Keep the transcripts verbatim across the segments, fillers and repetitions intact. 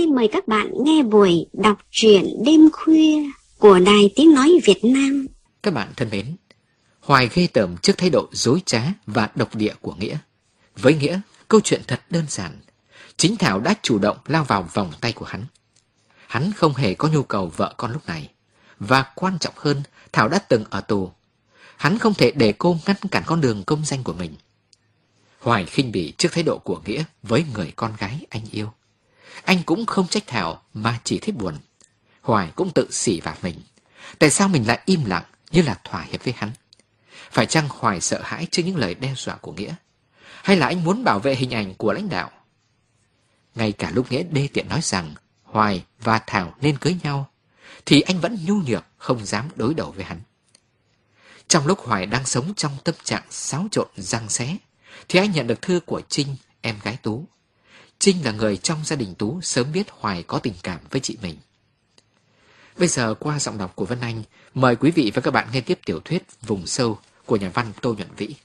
xin mời các bạn nghe buổi đọc truyện đêm khuya của Đài Tiếng Nói Việt Nam. Các bạn thân mến, Hoài ghê tởm trước thái độ dối trá và độc địa của Nghĩa. Với Nghĩa, câu chuyện thật đơn giản. Chính Thảo đã chủ động lao vào vòng tay của hắn. Hắn không hề có nhu cầu vợ con lúc này. Và quan trọng hơn, Thảo đã từng ở tù. Hắn không thể để cô ngăn cản con đường công danh của mình. Hoài khinh bỉ trước thái độ của Nghĩa với người con gái anh yêu. Anh cũng không trách Thảo mà chỉ thấy buồn. Hoài cũng tự xỉ vả mình. Tại sao mình lại im lặng như là thỏa hiệp với hắn? Phải chăng Hoài sợ hãi trước những lời đe dọa của Nghĩa? Hay là anh muốn bảo vệ hình ảnh của lãnh đạo? Ngay cả lúc Nghĩa đê tiện nói rằng Hoài và Thảo nên cưới nhau, thì anh vẫn nhu nhược không dám đối đầu với hắn. Trong lúc Hoài đang sống trong tâm trạng xáo trộn giằng xé, thì anh nhận được thư của Trinh, em gái Tú. Trinh là người trong gia đình Tú sớm biết Hoài có tình cảm với chị mình. Bây giờ qua giọng đọc của Vân Anh, mời quý vị và các bạn nghe tiếp tiểu thuyết Vùng Sâu của nhà văn Tô Nhuận Vĩ.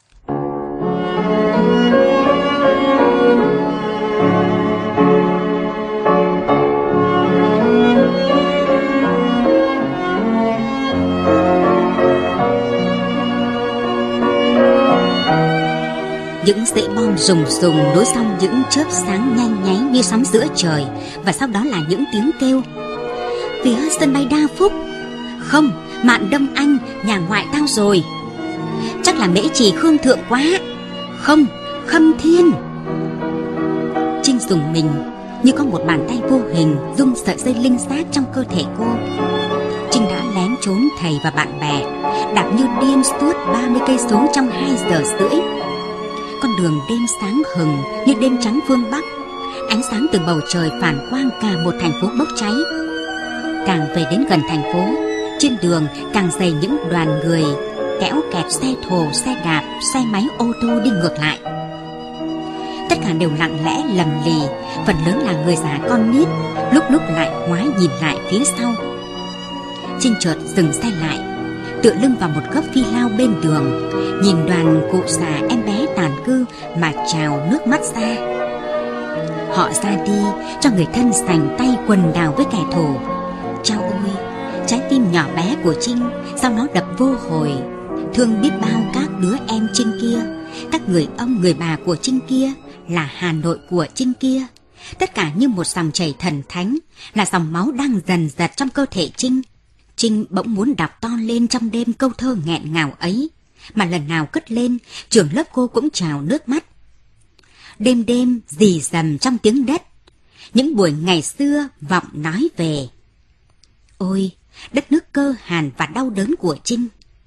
Những dãy bom rùng rùng nối xong những chớp sáng nhanh nháy như sấm giữa trời, và sau đó là những tiếng kêu. Phía sân bay Đa Phúc. Không, Mạn Đông Anh, nhà ngoại tao rồi. Chắc là Mễ Trì Khương Thượng quá. Không, Khâm Thiên. Trinh dùng mình như có một bàn tay vô hình rung sợi dây linh xác trong cơ thể cô. Trinh đã lén trốn thầy và bạn bè, đạp như điên suốt ba mươi cây số trong hai giờ rưỡi. Con đường đêm sáng hừng như đêm trắng phương Bắc. Ánh sáng từ bầu trời phản quang cả một thành phố bốc cháy. Càng về đến gần thành phố, trên đường càng dày những đoàn người kéo kẹt xe thồ, xe đạp, xe máy ô tô đi ngược lại. Tất cả đều lặng lẽ lầm lì, phần lớn là người già con nít, lúc lúc lại ngoái nhìn lại phía sau. Trinh chợt dừng xe lại, tựa lưng vào một gốc phi lao bên đường, nhìn đoàn cụ già em bé tàn cư mà trào nước mắt ra. Họ ra đi cho người thân sành tay quần đào với kẻ thù. Chao ôi, trái tim nhỏ bé của Trinh sao nó đập vô hồi, thương biết bao các đứa em Trinh kia, các người ông người bà của Trinh kia, là Hà Nội của Trinh kia. Tất cả như một dòng chảy thần thánh, là dòng máu đang dần dật trong cơ thể Trinh. Trinh bỗng muốn đọc to lên trong đêm câu thơ nghẹn ngào ấy, mà lần nào cất lên, trưởng lớp cô cũng trào nước mắt. Đêm đêm rì rầm trong tiếng đất, những buổi ngày xưa vọng nói về. Ôi, đất nước cơ hàn và đau đớn của Trinh.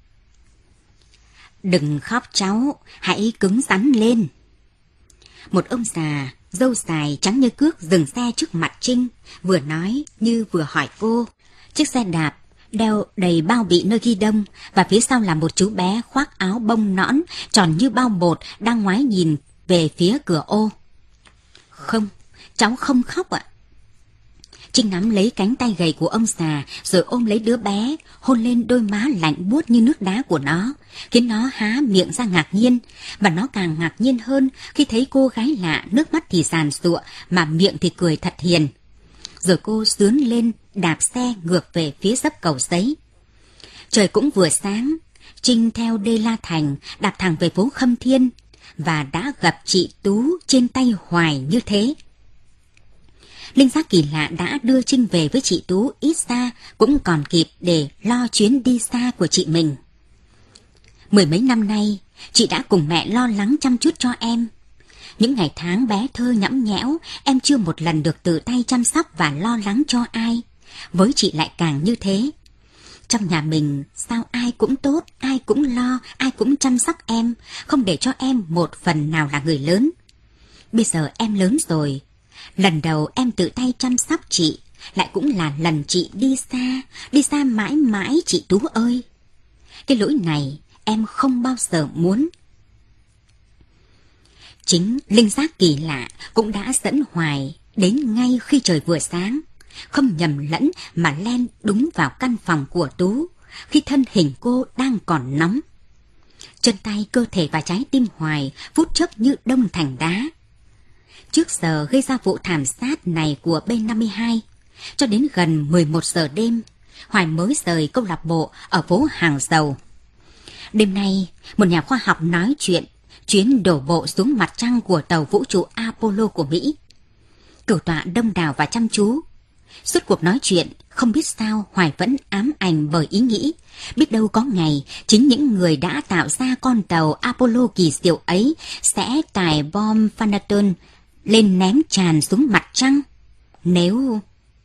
Đừng khóc cháu, hãy cứng rắn lên. Một ông già, râu dài trắng như cước dừng xe trước mặt Trinh, vừa nói như vừa hỏi cô. Chiếc xe đạp đeo đầy bao bị nơi ghi đông, và phía sau là một chú bé khoác áo bông nõn tròn như bao bột đang ngoái nhìn về phía cửa ô. Không, cháu không khóc ạ. Trinh nắm lấy cánh tay gầy của ông già rồi ôm lấy đứa bé, hôn lên đôi má lạnh buốt như nước đá của nó, khiến nó há miệng ra ngạc nhiên, và nó càng ngạc nhiên hơn khi thấy cô gái lạ, nước mắt thì giàn giụa mà miệng thì cười thật hiền. Rồi cô sướn lên đạp xe ngược về phía dấp Cầu Giấy. Trời cũng vừa sáng, Trinh theo Đê La Thành đạp thẳng về phố Khâm Thiên, và đã gặp chị Tú trên tay Hoài như thế. Linh giác kỳ lạ đã đưa Trinh về với chị Tú, ít ra cũng còn kịp để lo chuyến đi xa của chị mình. Mười mấy năm nay, chị đã cùng mẹ lo lắng chăm chút cho em. Những ngày tháng bé thơ nhõng nhẽo, em chưa một lần được tự tay chăm sóc và lo lắng cho ai. Với chị lại càng như thế. Trong nhà mình, sao ai cũng tốt, ai cũng lo, ai cũng chăm sóc em, không để cho em một phần nào là người lớn. Bây giờ em lớn rồi. Lần đầu em tự tay chăm sóc chị, lại cũng là lần chị đi xa, đi xa mãi mãi chị Tú ơi. Cái lỗi này em không bao giờ muốn. Chính linh giác kỳ lạ cũng đã dẫn Hoài đến ngay khi trời vừa sáng, không nhầm lẫn mà len đúng vào căn phòng của Tú, khi thân hình cô đang còn nóng. Chân tay, cơ thể và trái tim Hoài phút chốc như đông thành đá. trước giờ gây ra vụ thảm sát này của B năm mươi hai. Cho đến gần mười một giờ đêm, Hoài mới rời câu lạc bộ ở phố Hàng Dầu. Đêm nay, một nhà khoa học nói chuyện chuyến đổ bộ xuống mặt trăng của tàu vũ trụ Apollo của Mỹ. Cửu tọa đông đảo và chăm chú. Suốt cuộc nói chuyện, không biết sao Hoài vẫn ám ảnh bởi ý nghĩ, biết đâu có ngày chính những người đã tạo ra con tàu Apollo kỳ diệu ấy sẽ tải bom Phantom lên ném tràn xuống mặt trăng. Nếu...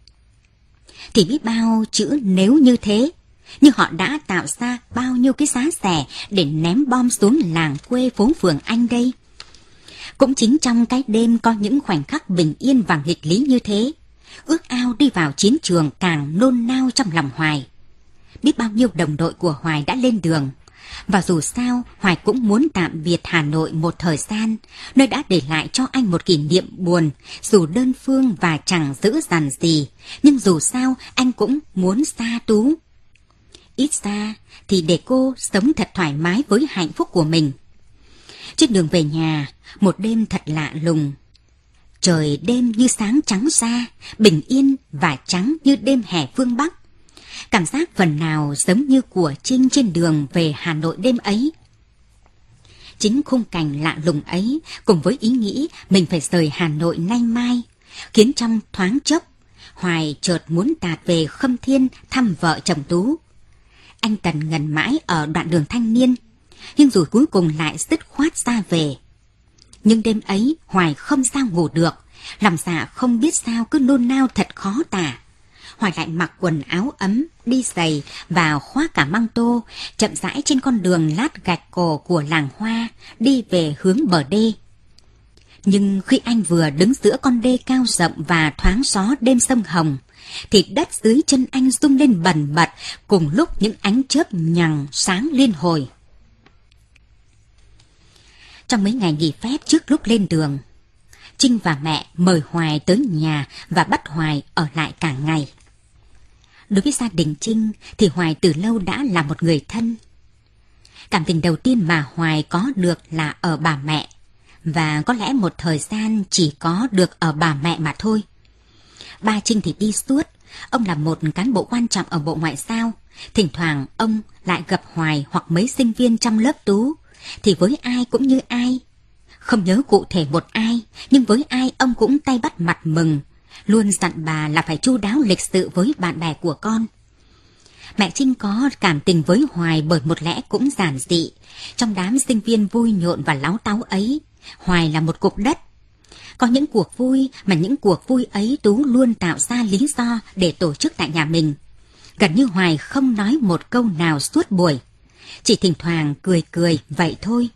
Thì biết bao chữ nếu như thế, nhưng họ đã tạo ra bao nhiêu cái giá rẻ để ném bom xuống làng quê phố phường Anh đây. Cũng chính trong cái đêm có những khoảnh khắc bình yên và nghịch lý như thế, ước ao đi vào chiến trường càng nôn nao trong lòng Hoài. Biết bao nhiêu đồng đội của Hoài đã lên đường, và dù sao Hoài cũng muốn tạm biệt Hà Nội một thời gian, nơi đã để lại cho anh một kỷ niệm buồn, dù đơn phương và chẳng dữ dằn gì, nhưng dù sao anh cũng muốn xa Tú. Ít ra thì để cô sống thật thoải mái với hạnh phúc của mình. Trên đường về nhà, một đêm thật lạ lùng. Trời đêm như sáng trắng da, bình yên và trắng như đêm hè phương Bắc. Cảm giác phần nào giống như của Trinh trên đường về Hà Nội đêm ấy. Chính khung cảnh lạ lùng ấy cùng với ý nghĩ mình phải rời Hà Nội nay mai, khiến trong thoáng chốc, Hoài chợt muốn tạt về Khâm Thiên thăm vợ chồng Tú. Anh tần ngần mãi ở đoạn đường Thanh Niên, nhưng rồi cuối cùng lại dứt khoát ra về. Nhưng đêm ấy Hoài không sao ngủ được, lòng dạ không biết sao cứ nôn nao thật khó tả. Hoài lại mặc quần áo ấm, đi giày và khoác cả măng tô, chậm rãi trên con đường lát gạch cổ của làng Hoa, đi về hướng bờ đê. Nhưng khi anh vừa đứng giữa con đê cao rộng và thoáng gió đêm sông Hồng, thì đất dưới chân anh rung lên bần bật cùng lúc những ánh chớp nhằng sáng liên hồi. Trong mấy ngày nghỉ phép trước lúc lên đường, Trinh và mẹ mời Hoài tới nhà và bắt Hoài ở lại cả ngày. Đối với gia đình Trinh thì Hoài từ lâu đã là một người thân. Cảm tình đầu tiên mà Hoài có được là ở bà mẹ, và có lẽ một thời gian chỉ có được ở bà mẹ mà thôi. Ba Trinh thì đi suốt, ông là một cán bộ quan trọng ở Bộ Ngoại giao. Thỉnh thoảng ông lại gặp Hoài hoặc mấy sinh viên trong lớp Tú, thì với ai cũng như ai. Không nhớ cụ thể một ai, nhưng với ai ông cũng tay bắt mặt mừng, luôn dặn bà là phải chu đáo lịch sự với bạn bè của con. Mẹ Trinh có cảm tình với Hoài bởi một lẽ cũng giản dị. Trong đám sinh viên vui nhộn và láo táo ấy, Hoài là một cục đất. Có những cuộc vui mà những cuộc vui ấy Tú luôn tạo ra lý do để tổ chức tại nhà mình. Gần như Hoài không nói một câu nào suốt buổi, chỉ thỉnh thoảng cười cười vậy thôi.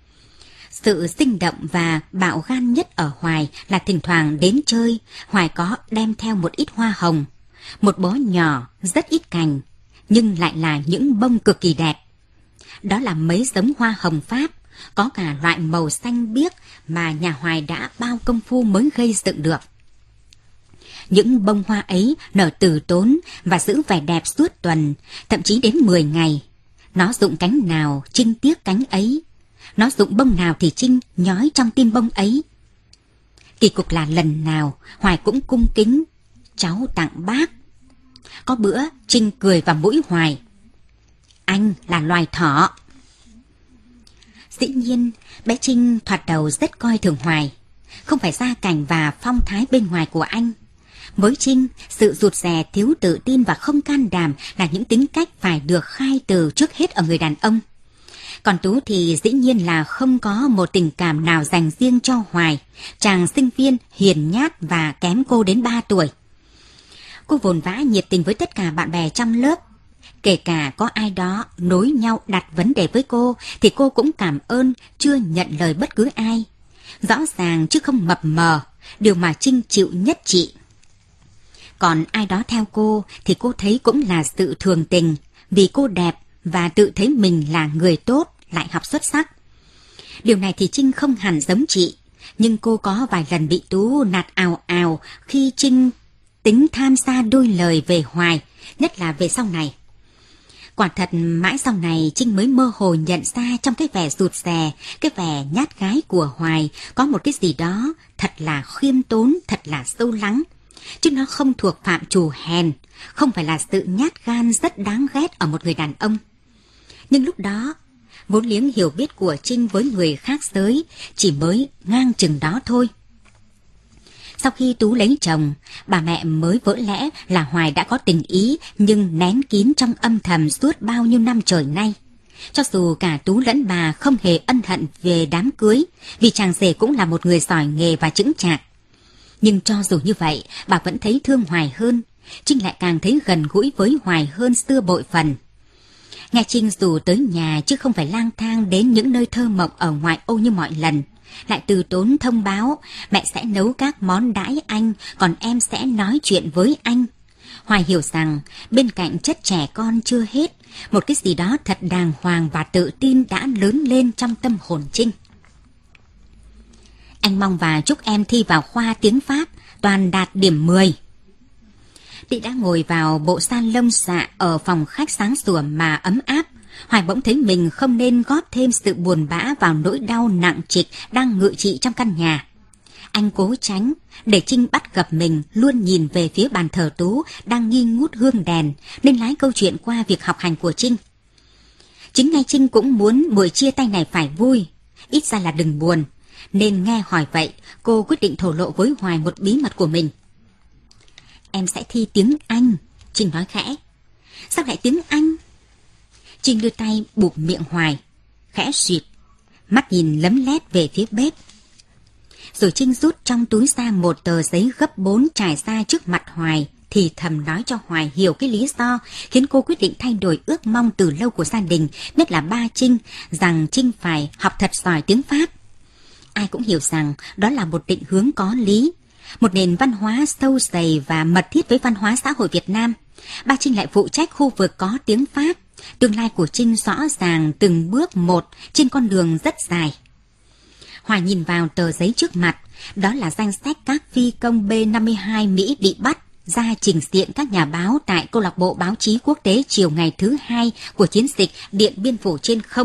Sự sinh động và bạo gan nhất ở Hoài là thỉnh thoảng đến chơi, Hoài có đem theo một ít hoa hồng, một bó nhỏ, rất ít cành, nhưng lại là những bông cực kỳ đẹp. Đó là mấy giống hoa hồng Pháp, có cả loại màu xanh biếc mà nhà Hoài đã bao công phu mới gây dựng được. Những bông hoa ấy nở từ tốn và giữ vẻ đẹp suốt tuần, thậm chí đến mười ngày. Nó rụng cánh nào, Trinh tiếc cánh ấy. Nó rụng bông nào thì Trinh nhói trong tim bông ấy. Kỳ cục là lần nào Hoài cũng cung kính: cháu tặng bác. Có bữa Trinh cười vào mũi Hoài: anh là loài thỏ. Dĩ nhiên bé Trinh thoạt đầu rất coi thường Hoài, không phải gia cảnh và phong thái bên ngoài của anh. Với Trinh, sự rụt rè, thiếu tự tin và không can đảm là những tính cách phải được khai từ trước hết ở người đàn ông. Còn Tú thì dĩ nhiên là không có một tình cảm nào dành riêng cho Hoài, chàng sinh viên hiền nhát và kém cô đến ba tuổi. Cô vồn vã nhiệt tình với tất cả bạn bè trong lớp. Kể cả có ai đó nối nhau đặt vấn đề với cô thì cô cũng cảm ơn, chưa nhận lời bất cứ ai. Rõ ràng chứ không mập mờ, điều mà Trinh chịu nhất trị. Còn ai đó theo cô thì cô thấy cũng là sự thường tình, vì cô đẹp và tự thấy mình là người tốt, lại học xuất sắc. Điều này thì Trinh không hẳn giống chị, nhưng cô có vài lần bị Tú nạt ào ào khi Trinh tính tham gia đôi lời về Hoài, nhất là về sau này. Quả thật mãi sau này Trinh mới mơ hồ nhận ra trong cái vẻ rụt rè, cái vẻ nhát gái của Hoài có một cái gì đó thật là khiêm tốn, thật là sâu lắng. Chứ nó không thuộc phạm trù hèn, không phải là sự nhát gan rất đáng ghét ở một người đàn ông. Nhưng lúc đó, vốn liếng hiểu biết của Trinh với người khác giới chỉ mới ngang chừng đó thôi. Sau khi Tú lấy chồng, bà mẹ mới vỡ lẽ là Hoài đã có tình ý nhưng nén kín trong âm thầm suốt bao nhiêu năm trời nay. Cho dù cả Tú lẫn bà không hề ân hận về đám cưới, vì chàng rể cũng là một người giỏi nghề và chững chạc. Nhưng cho dù như vậy, bà vẫn thấy thương Hoài hơn. Trinh lại càng thấy gần gũi với Hoài hơn xưa bội phần. Nghe Trinh dù tới nhà chứ không phải lang thang đến những nơi thơ mộng ở ngoại ô như mọi lần. Lại từ tốn thông báo, mẹ sẽ nấu các món đãi anh, còn em sẽ nói chuyện với anh. Hoài hiểu rằng bên cạnh chất trẻ con chưa hết, một cái gì đó thật đàng hoàng và tự tin đã lớn lên trong tâm hồn Trinh. Anh mong và chúc em thi vào khoa tiếng Pháp, toàn đạt điểm mười. Chị đã ngồi vào bộ salon xạ ở phòng khách sáng sủa mà ấm áp. Hoài bỗng thấy mình không nên góp thêm sự buồn bã vào nỗi đau nặng trịch đang ngự trị trong căn nhà. Anh cố tránh, để Trinh bắt gặp mình luôn nhìn về phía bàn thờ Tú đang nghi ngút hương đèn, nên lái câu chuyện qua việc học hành của Trinh. Chính ngay Trinh cũng muốn buổi chia tay này phải vui, ít ra là đừng buồn, nên nghe hỏi vậy, cô quyết định thổ lộ với Hoài một bí mật của mình. Em sẽ thi tiếng Anh, Trinh nói khẽ. Sao lại tiếng Anh? Trinh đưa tay bụp miệng Hoài, khẽ suyệt, mắt nhìn lấm lét về phía bếp. Rồi Trinh rút trong túi ra một tờ giấy gấp bốn trải ra trước mặt Hoài, thì thầm nói cho Hoài hiểu cái lý do khiến cô quyết định thay đổi ước mong từ lâu của gia đình, nhất là ba Trinh, rằng Trinh phải học thật giỏi tiếng Pháp. Ai cũng hiểu rằng đó là một định hướng có lý, một nền văn hóa sâu dày và mật thiết với văn hóa xã hội Việt Nam. Ba Trinh lại phụ trách khu vực có tiếng Pháp. Tương lai của Trinh rõ ràng từng bước một trên con đường rất dài. Hoài nhìn vào tờ giấy trước mặt, đó là danh sách các phi công B năm mươi hai Mỹ bị bắt ra trình diện các nhà báo tại câu lạc bộ báo chí quốc tế chiều ngày thứ hai của chiến dịch Điện Biên Phủ trên không.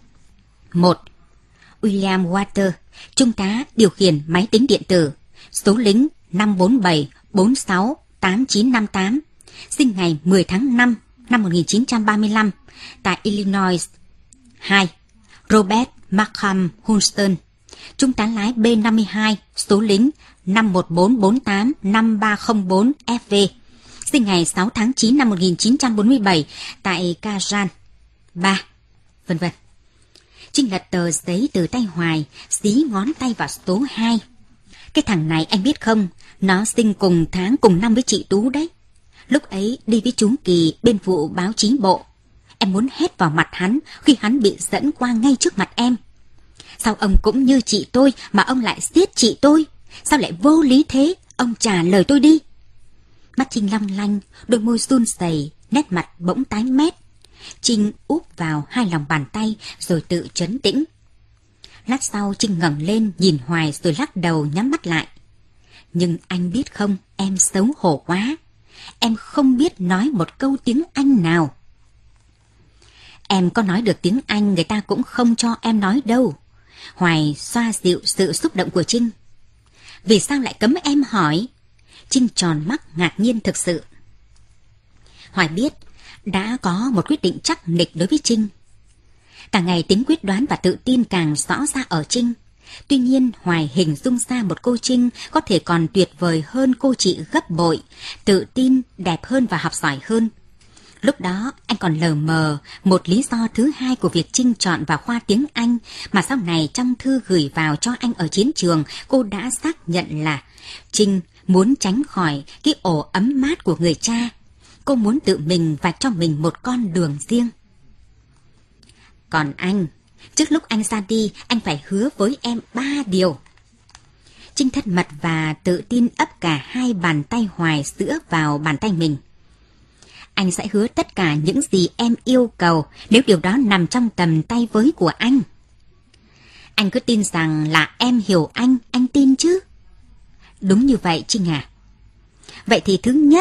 một. William Water, trung tá điều khiển máy tính điện tử, số lính năm bốn bảy bốn sáu tám chín năm tám, sinh ngày mười tháng năm năm một nghìn chín trăm ba mươi lăm tại Illinois. hai. Robert Markham Hunston, trung tá lái B năm mươi hai, số lính năm một bốn bốn tám năm ba không bốn F V, sinh ngày sáu tháng chín năm một nghìn chín trăm bốn mươi bảy tại Kazan. ba. Vân vân. Trinh lật tờ giấy từ tay Hoài, dí ngón tay vào số hai. Cái thằng này anh biết không, nó sinh cùng tháng cùng năm với chị Tú đấy. Lúc ấy đi với chú Kỳ bên vụ báo chí bộ. Em muốn hét vào mặt hắn khi hắn bị dẫn qua ngay trước mặt em. Sao ông cũng như chị tôi mà ông lại giết chị tôi? Sao lại vô lý thế? Ông trả lời tôi đi. Mắt Trinh long lanh, đôi môi run rẩy, nét mặt bỗng tái mét. Trinh úp vào hai lòng bàn tay rồi tự trấn tĩnh. Lát sau Trinh ngẩng lên nhìn Hoài rồi lắc đầu nhắm mắt lại. Nhưng anh biết không, em xấu hổ quá. Em không biết nói một câu tiếng Anh nào. Em có nói được tiếng Anh người ta cũng không cho em nói đâu. Hoài xoa dịu sự xúc động của Trinh. Vì sao lại cấm em hỏi? Trinh tròn mắt ngạc nhiên thực sự. Hoài biết đã có một quyết định chắc nịch đối với Trinh. Càng ngày tính quyết đoán và tự tin càng rõ ra ở Trinh. Tuy nhiên Hoài hình dung ra một cô Trinh có thể còn tuyệt vời hơn cô chị gấp bội, tự tin, đẹp hơn và học giỏi hơn. Lúc đó anh còn lờ mờ một lý do thứ hai của việc Trinh chọn vào khoa tiếng Anh, mà sau này trong thư gửi vào cho anh ở chiến trường cô đã xác nhận là Trinh muốn tránh khỏi cái ổ ấm mát của người cha. Cô muốn tự mình vạch cho mình một con đường riêng. Còn anh, trước lúc anh ra đi, anh phải hứa với em ba điều. Trinh thân mật và tự tin ấp cả hai bàn tay Hoài giữa vào bàn tay mình. Anh sẽ hứa tất cả những gì em yêu cầu nếu điều đó nằm trong tầm tay với của anh. Anh cứ tin rằng là em hiểu anh, anh tin chứ? Đúng như vậy Trinh à. Vậy thì thứ nhất,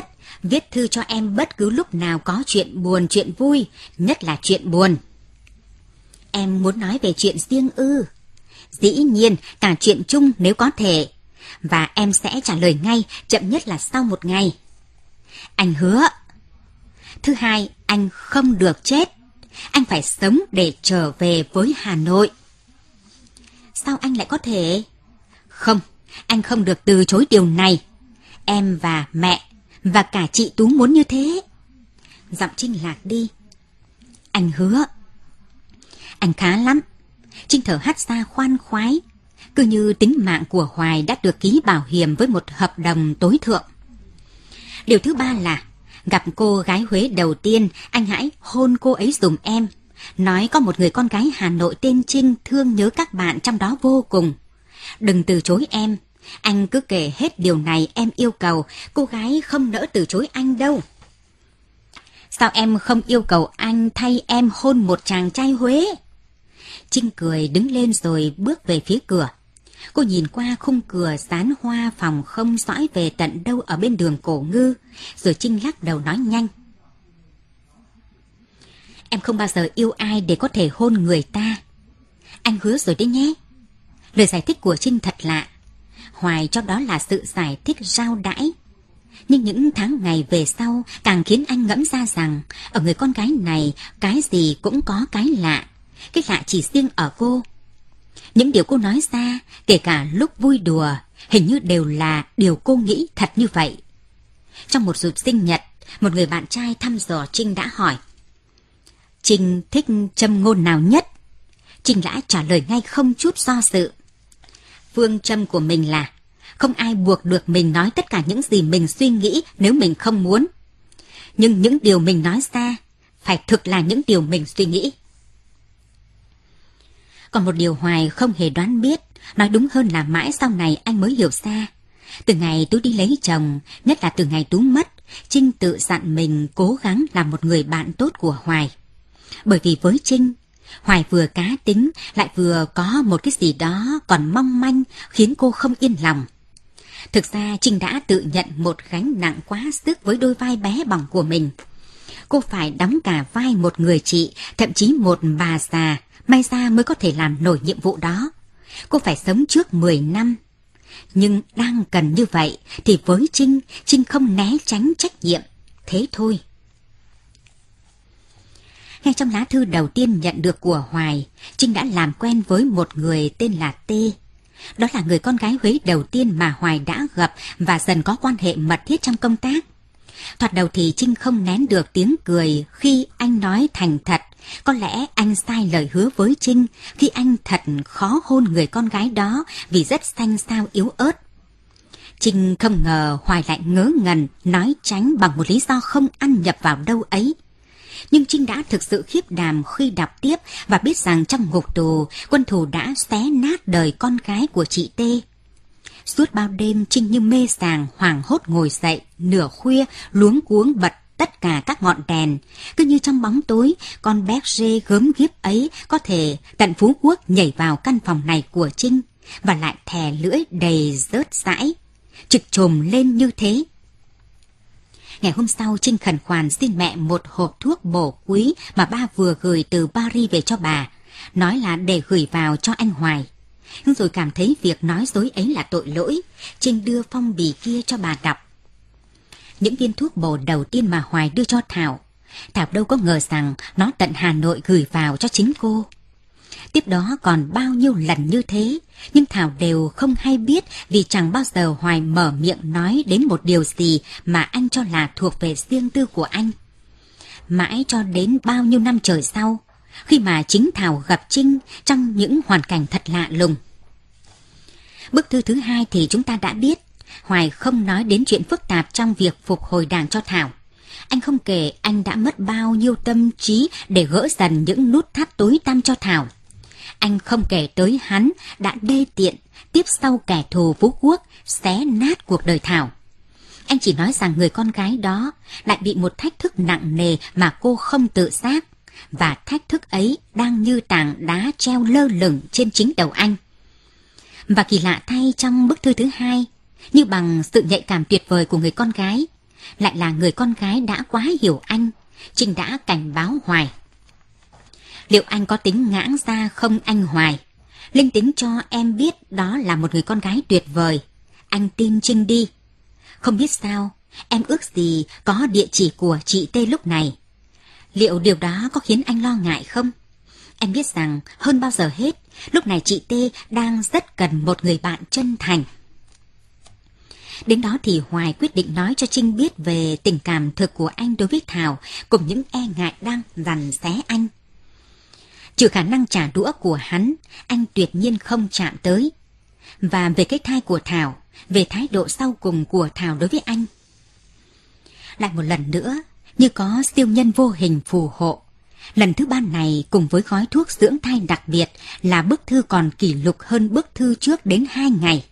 viết thư cho em bất cứ lúc nào có chuyện buồn, chuyện vui, nhất là chuyện buồn. Em muốn nói về chuyện riêng ư? Dĩ nhiên, cả chuyện chung nếu có thể. Và em sẽ trả lời ngay, chậm nhất là sau một ngày. Anh hứa. Thứ hai, anh không được chết. Anh phải sống để trở về với Hà Nội. Sao anh lại có thể? Không, anh không được từ chối điều này. Em và mẹ và cả chị Tú muốn như thế. Giọng Trinh lạc đi. Anh hứa. Anh khá lắm. Trinh thở hắt ra khoan khoái, cứ như tính mạng của Hoài đã được ký bảo hiểm với một hợp đồng tối thượng. Điều thứ ba là, gặp cô gái Huế đầu tiên, anh hãy hôn cô ấy giùm em. Nói có một người con gái Hà Nội tên Trinh thương nhớ các bạn trong đó vô cùng. Đừng từ chối em. Anh cứ kể hết điều này em yêu cầu, cô gái không nỡ từ chối anh đâu. Sao em không yêu cầu anh thay em hôn một chàng trai Huế? Trinh cười đứng lên rồi bước về phía cửa. Cô nhìn qua khung cửa dán hoa phòng không dõi về tận đâu ở bên đường Cổ Ngư, rồi Trinh lắc đầu nói nhanh. Em không bao giờ yêu ai để có thể hôn người ta. Anh hứa rồi đấy nhé. Lời giải thích của Trinh thật lạ. Hoài cho đó là sự giải thích rao đãi. Nhưng những tháng ngày về sau càng khiến anh ngẫm ra rằng ở người con gái này cái gì cũng có cái lạ. Cái lạ chỉ riêng ở cô. Những điều cô nói ra, kể cả lúc vui đùa, hình như đều là điều cô nghĩ thật như vậy. Trong một dịp sinh nhật, một người bạn trai thăm dò Trinh đã hỏi: Trinh thích châm ngôn nào nhất? Trinh đã trả lời ngay không chút do dự. Phương châm của mình là không ai buộc được mình nói tất cả những gì mình suy nghĩ nếu mình không muốn. Nhưng những điều mình nói ra phải thực là những điều mình suy nghĩ. Còn một điều Hoài không hề đoán biết, nói đúng hơn là mãi sau này anh mới hiểu ra. Từ ngày Tú đi lấy chồng, nhất là từ ngày Tú mất, Trinh tự dặn mình cố gắng làm một người bạn tốt của Hoài. Bởi vì với Trinh, Hoài vừa cá tính lại vừa có một cái gì đó còn mong manh khiến cô không yên lòng. Thực ra Trinh đã tự nhận một gánh nặng quá sức với đôi vai bé bỏng của mình. Cô phải đóng cả vai một người chị, thậm chí một bà già, may ra mới có thể làm nổi nhiệm vụ đó. Cô phải sống trước mười năm. Nhưng đang cần như vậy thì với Trinh, Trinh không né tránh trách nhiệm. Thế thôi. Ngay trong lá thư đầu tiên nhận được của Hoài, Trinh đã làm quen với một người tên là T. Đó là người con gái Huế đầu tiên mà Hoài đã gặp và dần có quan hệ mật thiết trong công tác. Thoạt đầu thì Trinh không nén được tiếng cười khi anh nói thành thật. Có lẽ anh sai lời hứa với Trinh khi anh thật khó hôn người con gái đó vì rất xanh xao yếu ớt. Trinh không ngờ Hoài lại ngớ ngẩn nói tránh bằng một lý do không ăn nhập vào đâu ấy. Nhưng Trinh đã thực sự khiếp đảm khi đọc tiếp và biết rằng trong ngục tù, quân thù đã xé nát đời con gái của chị T. Suốt bao đêm Trinh như mê sảng hoảng hốt ngồi dậy, nửa khuya luống cuống bật tất cả các ngọn đèn. Cứ như trong bóng tối, con bé rê gớm ghiếp ấy có thể tận Phú Quốc nhảy vào căn phòng này của Trinh và lại thè lưỡi đầy rớt rãi, trực trồm lên như thế. Ngày hôm sau, Trinh khẩn khoản xin mẹ một hộp thuốc bổ quý mà ba vừa gửi từ Paris về cho bà, nói là để gửi vào cho anh Hoài. Nhưng rồi cảm thấy việc nói dối ấy là tội lỗi, Trinh đưa phong bì kia cho bà đọc. Những viên thuốc bổ đầu tiên mà Hoài đưa cho Thảo, Thảo đâu có ngờ rằng nó tận Hà Nội gửi vào cho chính cô. Tiếp đó còn bao nhiêu lần như thế, nhưng Thảo đều không hay biết vì chẳng bao giờ Hoài mở miệng nói đến một điều gì mà anh cho là thuộc về riêng tư của anh. Mãi cho đến bao nhiêu năm trời sau, khi mà chính Thảo gặp Trinh trong những hoàn cảnh thật lạ lùng. Bức thư thứ hai thì chúng ta đã biết, Hoài không nói đến chuyện phức tạp trong việc phục hồi đàn cho Thảo. Anh không kể anh đã mất bao nhiêu tâm trí để gỡ dần những nút thắt tối tăm cho Thảo. Anh không kể tới hắn đã đê tiện tiếp sau kẻ thù Phú Quốc xé nát cuộc đời Thảo. Anh chỉ nói rằng người con gái đó lại bị một thách thức nặng nề mà cô không tự giác, và thách thức ấy đang như tảng đá treo lơ lửng trên chính đầu anh. Và kỳ lạ thay, trong bức thư thứ hai, như bằng sự nhạy cảm tuyệt vời của người con gái, lại là người con gái đã quá hiểu anh, Trinh đã cảnh báo Hoài. Liệu anh có tính ngãng ra không anh Hoài? Linh tính cho em biết đó là một người con gái tuyệt vời. Anh tin Trinh đi. Không biết sao, em ước gì có địa chỉ của chị T lúc này. Liệu điều đó có khiến anh lo ngại không? Em biết rằng hơn bao giờ hết, lúc này chị T đang rất cần một người bạn chân thành. Đến đó thì Hoài quyết định nói cho Trinh biết về tình cảm thực của anh đối với Thảo, cùng những e ngại đang giằng xé anh. Trừ khả năng trả đũa của hắn, anh tuyệt nhiên không chạm tới. Và về cái thai của Thảo, về thái độ sau cùng của Thảo đối với anh. Lại một lần nữa, như có siêu nhân vô hình phù hộ. Lần thứ ba này cùng với gói thuốc dưỡng thai đặc biệt là bức thư còn kỷ lục hơn bức thư trước đến hai ngày.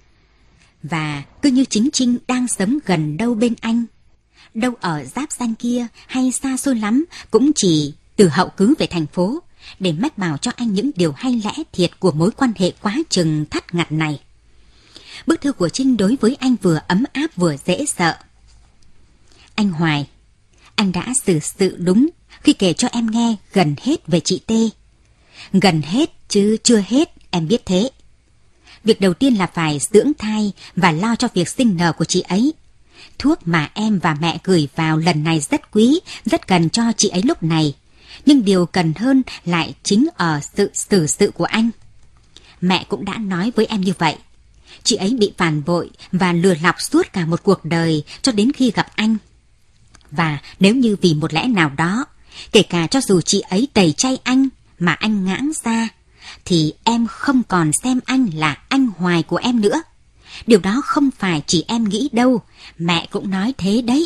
Và cứ như chính Trinh đang sống gần đâu bên anh. Đâu ở giáp danh kia hay xa xôi lắm, cũng chỉ từ Hậu Cứ về thành phố, để mách bảo cho anh những điều hay lẽ thiệt của mối quan hệ quá chừng thắt ngặt này. Bức thư của Trinh đối với anh vừa ấm áp vừa dễ sợ. Anh Hoài, anh đã xử sự đúng khi kể cho em nghe gần hết về chị T. Gần hết chứ chưa hết, em biết thế. Việc đầu tiên là phải dưỡng thai và lo cho việc sinh nở của chị ấy. Thuốc mà em và mẹ gửi vào lần này rất quý, rất cần cho chị ấy lúc này. Nhưng điều cần hơn lại chính ở sự xử sự của anh. Mẹ cũng đã nói với em như vậy. Chị ấy bị phản bội và lừa lọc suốt cả một cuộc đời cho đến khi gặp anh. Và nếu như vì một lẽ nào đó, kể cả cho dù chị ấy tẩy chay anh mà anh ngãng ra, thì em không còn xem anh là anh Hoài của em nữa. Điều đó không phải chỉ em nghĩ đâu, mẹ cũng nói thế đấy.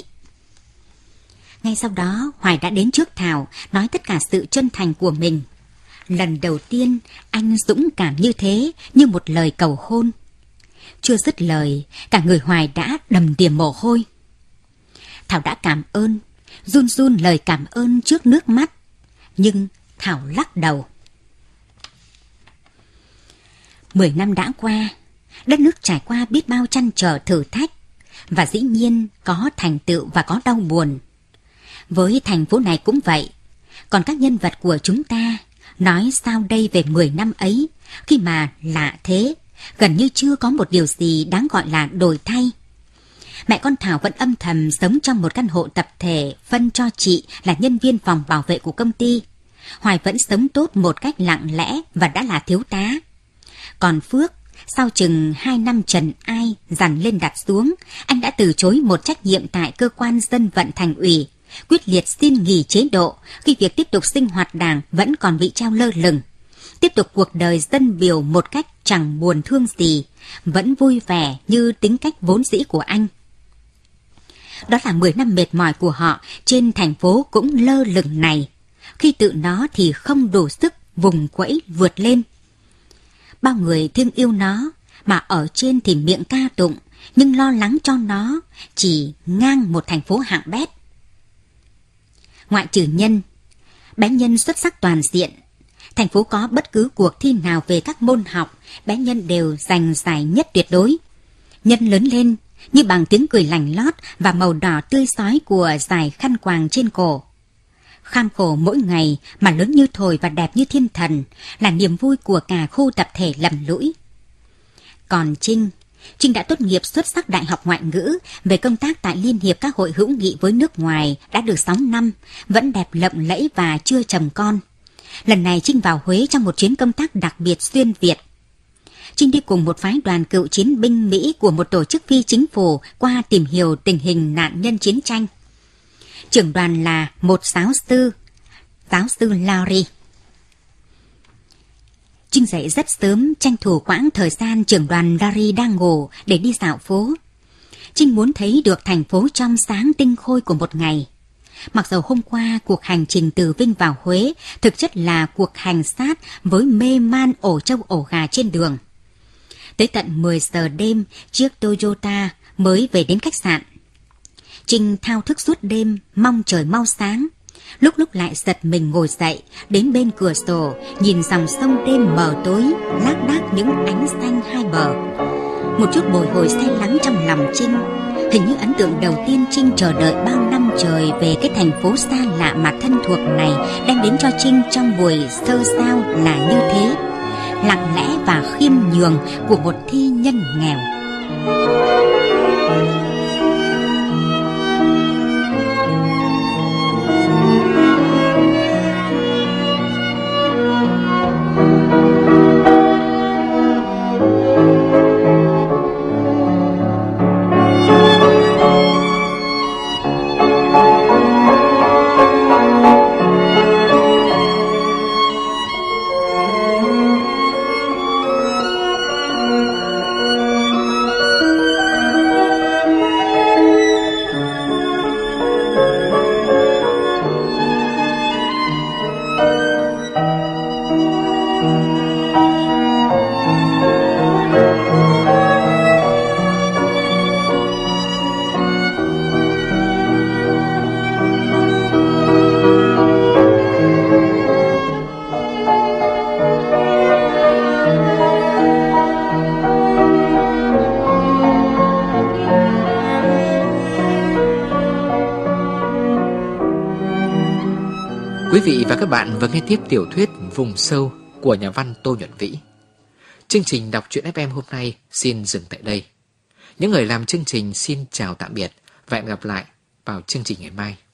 Ngay sau đó, Hoài đã đến trước Thảo, nói tất cả sự chân thành của mình. Lần đầu tiên, anh dũng cảm như thế, như một lời cầu hôn. Chưa dứt lời, cả người Hoài đã đầm đìa mồ hôi. Thảo đã cảm ơn, run run lời cảm ơn trước nước mắt. Nhưng Thảo lắc đầu. Mười năm đã qua, đất nước trải qua biết bao trăn trở thử thách, và dĩ nhiên có thành tựu và có đau buồn. Với thành phố này cũng vậy, còn các nhân vật của chúng ta, nói sao đây về mười năm ấy, khi mà lạ thế, gần như chưa có một điều gì đáng gọi là đổi thay. Mẹ con Thảo vẫn âm thầm sống trong một căn hộ tập thể phân cho chị là nhân viên phòng bảo vệ của công ty. Hoài vẫn sống tốt một cách lặng lẽ và đã là thiếu tá. Còn Phước, sau chừng hai năm trần ai dằn lên đặt xuống, anh đã từ chối một trách nhiệm tại cơ quan dân vận thành ủy, quyết liệt xin nghỉ chế độ khi việc tiếp tục sinh hoạt đảng vẫn còn bị treo lơ lửng. Tiếp tục cuộc đời dân biểu một cách chẳng buồn thương gì, vẫn vui vẻ như tính cách vốn dĩ của anh. Đó là mười năm mệt mỏi của họ trên thành phố cũng lơ lửng này, khi tự nó thì không đủ sức vùng quẫy vượt lên. Bao người thương yêu nó, mà ở trên thì miệng ca tụng, nhưng lo lắng cho nó chỉ ngang một thành phố hạng bét. Ngoại trừ Nhân, bé Nhân xuất sắc toàn diện. Thành phố có bất cứ cuộc thi nào về các môn học, bé Nhân đều giành giải nhất tuyệt đối. Nhân lớn lên như bằng tiếng cười lành lót và màu đỏ tươi sói của dải khăn quàng trên cổ. Kham khổ mỗi ngày mà lớn như thồi và đẹp như thiên thần là niềm vui của cả khu tập thể lầm lũi. Còn Trinh, Trinh đã tốt nghiệp xuất sắc Đại học Ngoại ngữ, về công tác tại Liên hiệp các hội hữu nghị với nước ngoài đã được sáu năm, vẫn đẹp lộng lẫy và chưa chồng con. Lần này Trinh vào Huế trong một chuyến công tác đặc biệt xuyên Việt. Trinh đi cùng một phái đoàn cựu chiến binh Mỹ của một tổ chức phi chính phủ qua tìm hiểu tình hình nạn nhân chiến tranh. Trưởng đoàn là một giáo sư, giáo sư Larry. Trinh dậy rất sớm, tranh thủ quãng thời gian trưởng đoàn Larry đang ngủ để đi dạo phố. Trinh muốn thấy được thành phố trong sáng tinh khôi của một ngày. Mặc dầu hôm qua cuộc hành trình từ Vinh vào Huế thực chất là cuộc hành sát với mê man ổ trâu ổ gà trên đường. Tới tận mười giờ đêm, chiếc Toyota mới về đến khách sạn. Trinh thao thức suốt đêm, mong trời mau sáng. Lúc lúc lại giật mình ngồi dậy, đến bên cửa sổ, nhìn dòng sông đêm mờ tối, lác đác những ánh xanh hai bờ. Một chút bồi hồi say lắng trong lòng Trinh. Hình như ấn tượng đầu tiên Trinh chờ đợi bao năm trời về cái thành phố xa lạ mà thân thuộc này đem đến cho Trinh trong buổi sơ giao là như thế, lặng lẽ và khiêm nhường của một thi nhân nghèo. Quý vị và các bạn vừa nghe tiếp tiểu thuyết Vùng Sâu của nhà văn Tô Nhuận Vĩ. Chương trình đọc truyện ép em hôm nay xin dừng tại đây. Những người làm chương trình xin chào tạm biệt và hẹn gặp lại vào chương trình ngày mai.